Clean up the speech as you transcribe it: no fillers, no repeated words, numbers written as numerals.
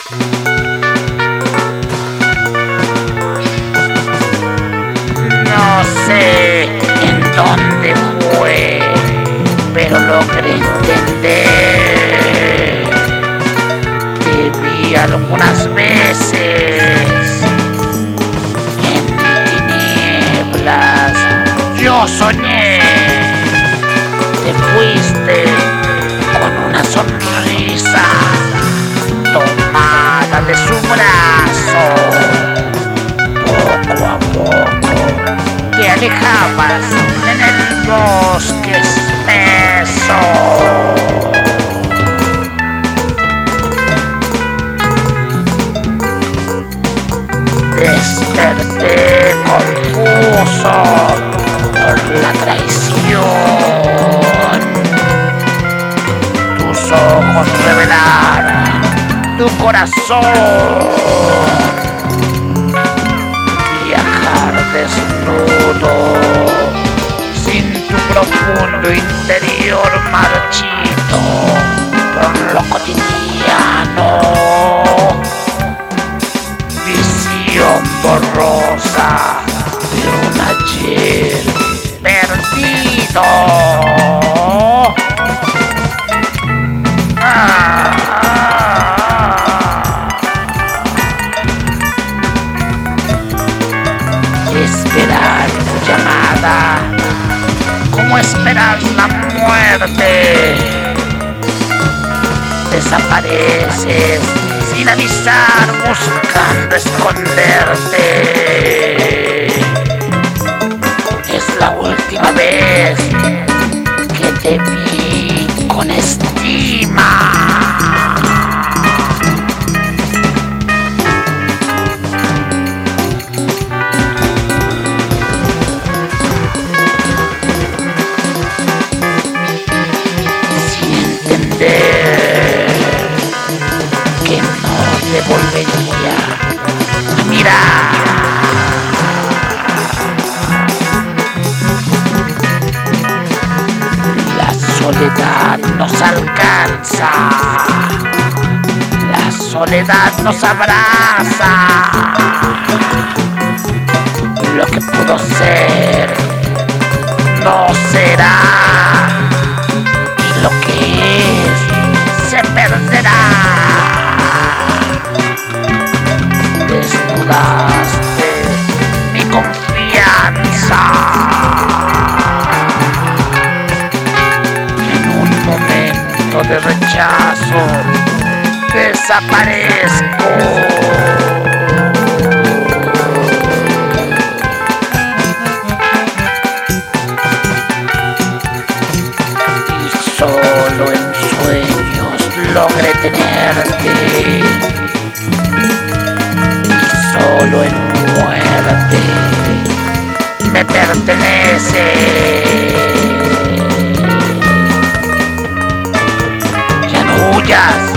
No sé en dónde fue, pero logré entender. Te vi algunas veces en tinieblas. Yo soñé. Te fuiste con una sonrisa tomada de su brazo. Poco a poco te alejabas en el bosque espeso. Desperté confuso por la traición. Tus ojos revelaron tu corazón. Viajar desnudo sin tu profundo interior marchito por lo cotidiano. Visión borrosa de un ayer perdido. Esperar tu llamada, como esperar la muerte. Desapareces sin avisar, buscando esconderte. Es la última vez que te vi con estima. Que no te volvería a mirar. La soledad nos alcanza, la soledad nos abraza. Lo que pudo ser no será, y lo que es se perderá. Desnudaste mi confianza. En un momento de rechazo desaparezco. Y solo en sueños logré tenerte. Solo en muerte me pertenece. Ya no huyas.